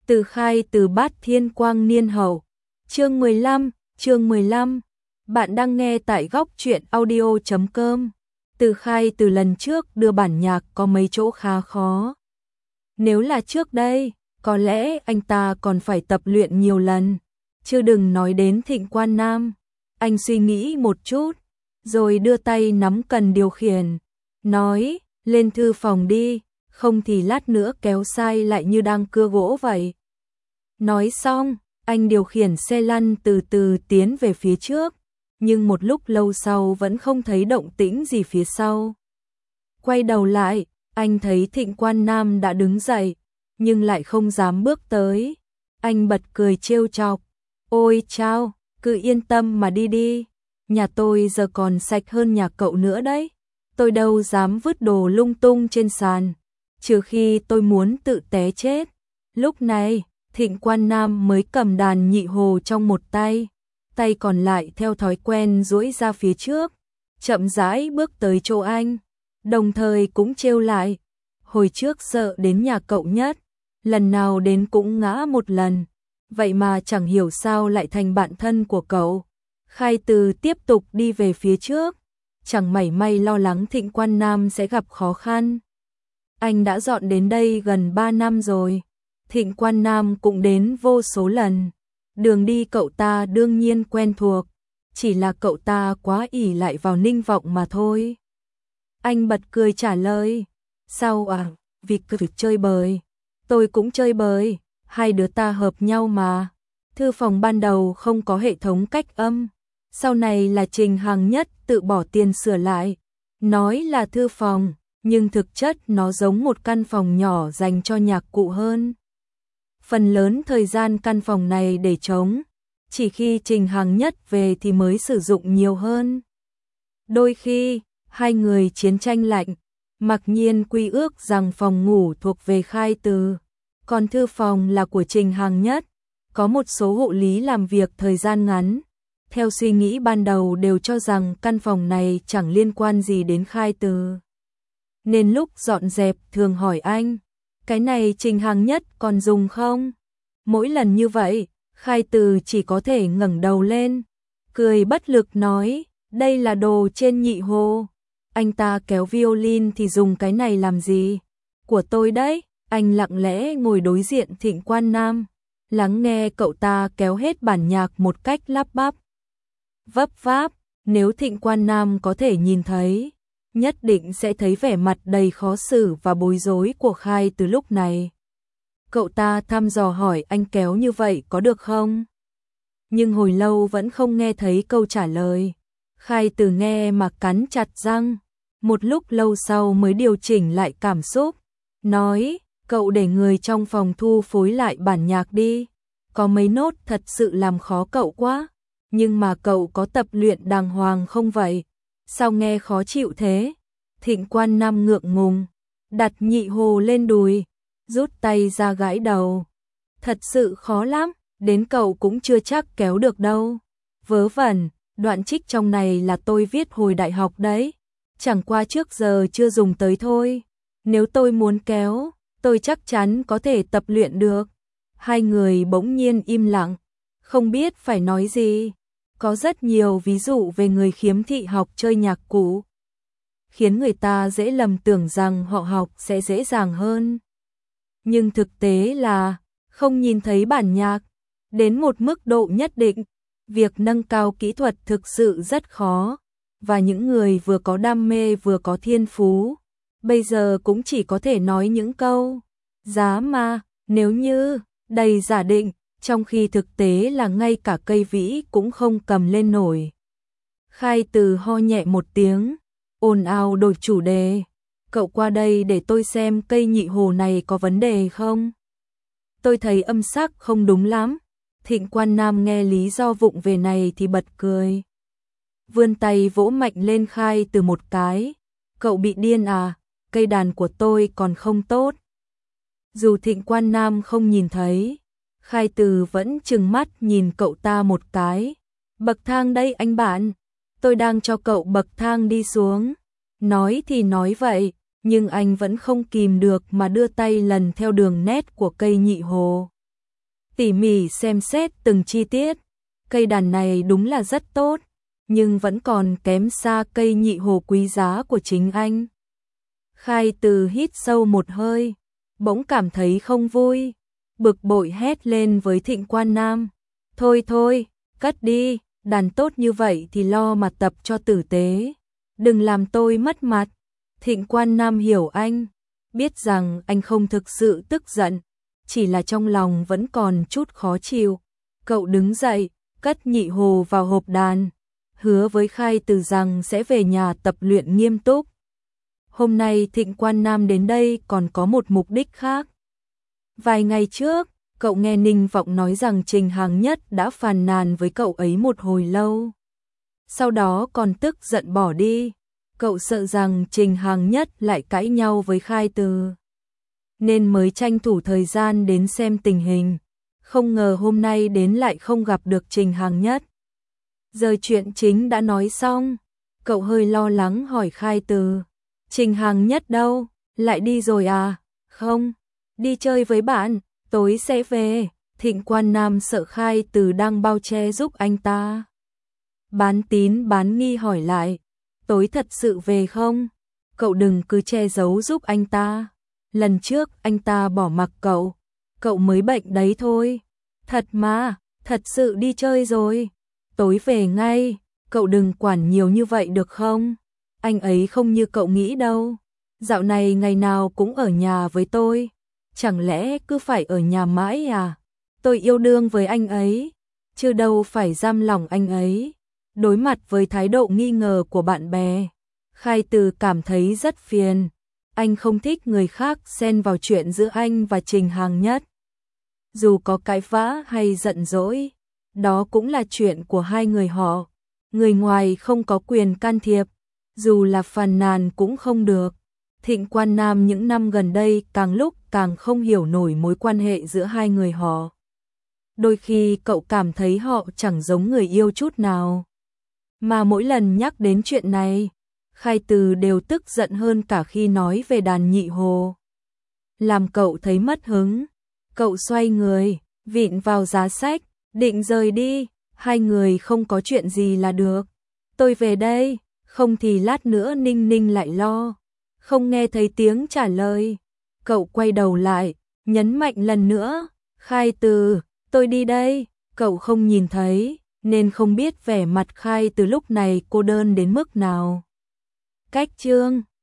Từ khai từ Bát Thiên Quang Niên Hậu. Chương 15. Bạn đang nghe tại góc truyện audio.com. Từ khai từ lần trước đưa bản nhạc có mấy chỗ khá khó. Nếu là trước đây, có lẽ anh ta còn phải tập luyện nhiều lần. Chứ đừng nói đến Thịnh Quan Nam. Anh suy nghĩ một chút, rồi đưa tay nắm cần điều khiển. Nói, lên thư phòng đi, không thì lát nữa kéo sai lại như đang cưa gỗ vậy. Nói xong, anh điều khiển xe lăn từ từ tiến về phía trước, nhưng một lúc lâu sau vẫn không thấy động tĩnh gì phía sau. Quay đầu lại, anh thấy Thịnh Quan Nam đã đứng dậy, nhưng lại không dám bước tới. Anh bật cười trêu chọc, ôi chao, cứ yên tâm mà đi đi, nhà tôi giờ còn sạch hơn nhà cậu nữa đấy. Tôi đâu dám vứt đồ lung tung trên sàn, trừ khi tôi muốn tự té chết. Lúc này, Thịnh Quan Nam mới cầm đàn nhị hồ trong một tay, tay còn lại theo thói quen duỗi ra phía trước, chậm rãi bước tới chỗ anh, đồng thời cũng trêu lại, hồi trước sợ đến nhà cậu nhất, lần nào đến cũng ngã một lần, vậy mà chẳng hiểu sao lại thành bạn thân của cậu. Khai Từ tiếp tục đi về phía trước, chẳng mảy may lo lắng Thịnh Quan Nam sẽ gặp khó khăn. Anh đã dọn đến đây gần 3 năm rồi, Thịnh Quan Nam cũng đến vô số lần, đường đi cậu ta đương nhiên quen thuộc, chỉ là cậu ta quá ỷ lại vào Ninh Vọng mà thôi. Anh bật cười trả lời, sao à, vì cứ chơi bời, tôi cũng chơi bời, hai đứa ta hợp nhau mà. Thư phòng ban đầu không có hệ thống cách âm, sau này là Trình Hằng Nhất tự bỏ tiền sửa lại, nói là thư phòng, nhưng thực chất nó giống một căn phòng nhỏ dành cho nhạc cụ hơn. Phần lớn thời gian căn phòng này để trống, chỉ khi Trình Hằng Nhất về thì mới sử dụng nhiều hơn. Đôi khi, hai người chiến tranh lạnh, mặc nhiên quy ước rằng phòng ngủ thuộc về Khai Từ, còn thư phòng là của Trình Hằng Nhất, có một số hộ lý làm việc thời gian ngắn. Theo suy nghĩ ban đầu đều cho rằng căn phòng này chẳng liên quan gì đến Khai Từ. Nên lúc dọn dẹp thường hỏi anh, cái này Trình Hằng Nhất còn dùng không? Mỗi lần như vậy, Khai Từ chỉ có thể ngẩng đầu lên, cười bất lực nói, đây là đồ trên nhị hồ. Anh ta kéo violin thì dùng cái này làm gì? Của tôi đấy. Anh lặng lẽ ngồi đối diện Thịnh Quan Nam, lắng nghe cậu ta kéo hết bản nhạc một cách lắp bắp, vấp váp. Nếu Thịnh Quan Nam có thể nhìn thấy, nhất định sẽ thấy vẻ mặt đầy khó xử và bối rối của Khai Từ lúc này. Cậu ta thăm dò hỏi anh kéo như vậy có được không? Nhưng hồi lâu vẫn không nghe thấy câu trả lời. Khai Từ nghe mà cắn chặt răng, một lúc lâu sau mới điều chỉnh lại cảm xúc, nói, cậu để người trong phòng thu phối lại bản nhạc đi, có mấy nốt thật sự làm khó cậu quá, nhưng mà cậu có tập luyện đàng hoàng không vậy? Sao nghe khó chịu thế? Thịnh Quan Nam ngượng ngùng, đặt nhị hồ lên đùi, rút tay ra gãi đầu. Thật sự khó lắm, đến cậu cũng chưa chắc kéo được đâu. Vớ vẩn, đoạn trích trong này là tôi viết hồi đại học đấy, chẳng qua trước giờ chưa dùng tới thôi. Nếu tôi muốn kéo, tôi chắc chắn có thể tập luyện được. Hai người bỗng nhiên im lặng, không biết phải nói gì. Có rất nhiều ví dụ về người khiếm thị học chơi nhạc cụ, khiến người ta dễ lầm tưởng rằng họ học sẽ dễ dàng hơn. Nhưng thực tế là, không nhìn thấy bản nhạc, đến một mức độ nhất định, việc nâng cao kỹ thuật thực sự rất khó, và những người vừa có đam mê vừa có thiên phú, bây giờ cũng chỉ có thể nói những câu giá mà, nếu như, đầy giả định, trong khi thực tế là ngay cả cây vĩ cũng không cầm lên nổi. Khai Từ ho nhẹ một tiếng, ồn ào đổi chủ đề, cậu qua đây để tôi xem cây nhị hồ này có vấn đề không? Tôi thấy âm sắc không đúng lắm. Thịnh Quan Nam nghe lý do vụng về này thì bật cười, vươn tay vỗ mạnh lên Khai Từ một cái, cậu bị điên à, cây đàn của tôi còn không tốt. Dù Thịnh Quan Nam không nhìn thấy, Khai Từ vẫn trừng mắt nhìn cậu ta một cái, bậc thang đây anh bạn, tôi đang cho cậu bậc thang đi xuống. Nói thì nói vậy, nhưng anh vẫn không kìm được mà đưa tay lần theo đường nét của cây nhị hồ. tỉ mỉ xem xét từng chi tiết. Cây đàn này đúng là rất tốt, nhưng vẫn còn kém xa cây nhị hồ quý giá của chính anh. Khai Từ hít sâu một hơi, bỗng cảm thấy không vui, bực bội hét lên với Thịnh Quan Nam. Thôi thôi, cất đi, đàn tốt như vậy thì lo mà tập cho tử tế. Đừng làm tôi mất mặt. Thịnh Quan Nam hiểu anh, biết rằng anh không thực sự tức giận, chỉ là trong lòng vẫn còn chút khó chịu. Cậu đứng dậy, cất nhị hồ vào hộp đàn, hứa với Khai Từ rằng sẽ về nhà tập luyện nghiêm túc. Hôm nay Thịnh Quan Nam đến đây còn có một mục đích khác. Vài ngày trước, cậu nghe Ninh Vọng nói rằng Trình Hàng Nhất đã phàn nàn với cậu ấy một hồi lâu. Sau đó còn tức giận bỏ đi. Cậu sợ rằng Trình Hàng Nhất lại cãi nhau với Khai Từ, nên mới tranh thủ thời gian đến xem tình hình. Không ngờ hôm nay đến lại không gặp được Trình Hàng Nhất. Giờ chuyện chính đã nói xong, cậu hơi lo lắng hỏi Khai Từ. Trình Hàng Nhất đâu? Lại đi rồi à? Không, đi chơi với bạn, tối sẽ về. Thịnh Quan Nam sợ Khai Từ đang bao che giúp anh ta. Bán tín bán nghi hỏi lại, tối thật sự về không? Cậu đừng cứ che giấu giúp anh ta. Lần trước anh ta bỏ mặc cậu mới bệnh đấy thôi. Thật mà, thật sự đi chơi rồi. Tối về ngay, cậu đừng quản nhiều như vậy được không? Anh ấy không như cậu nghĩ đâu. Dạo này ngày nào cũng ở nhà với tôi. Chẳng lẽ cứ phải ở nhà mãi à? Tôi yêu đương với anh ấy, chứ đâu phải giam lòng anh ấy. Đối mặt với thái độ nghi ngờ của bạn bè, Khai Từ cảm thấy rất phiền. Anh không thích người khác xen vào chuyện giữa anh và Trình Hàng Nhất. Dù có cãi vã hay giận dỗi, đó cũng là chuyện của hai người họ. Người ngoài không có quyền can thiệp, dù là phàn nàn cũng không được. Thịnh Quan Nam những năm gần đây càng lúc càng không hiểu nổi mối quan hệ giữa hai người họ. Đôi khi cậu cảm thấy họ chẳng giống người yêu chút nào. Mà mỗi lần nhắc đến chuyện này, Khai Từ đều tức giận hơn cả khi nói về đàn nhị hồ. Làm cậu thấy mất hứng, cậu xoay người, vịn vào giá sách, định rời đi. Hai người không có chuyện gì là được. Tôi về đây, không thì lát nữa Ninh Ninh lại lo. Không nghe thấy tiếng trả lời. Cậu quay đầu lại, nhấn mạnh lần nữa. Khai Từ, tôi đi đây. Cậu không nhìn thấy, nên không biết vẻ mặt Khai Từ lúc này cô đơn đến mức nào. Cách chương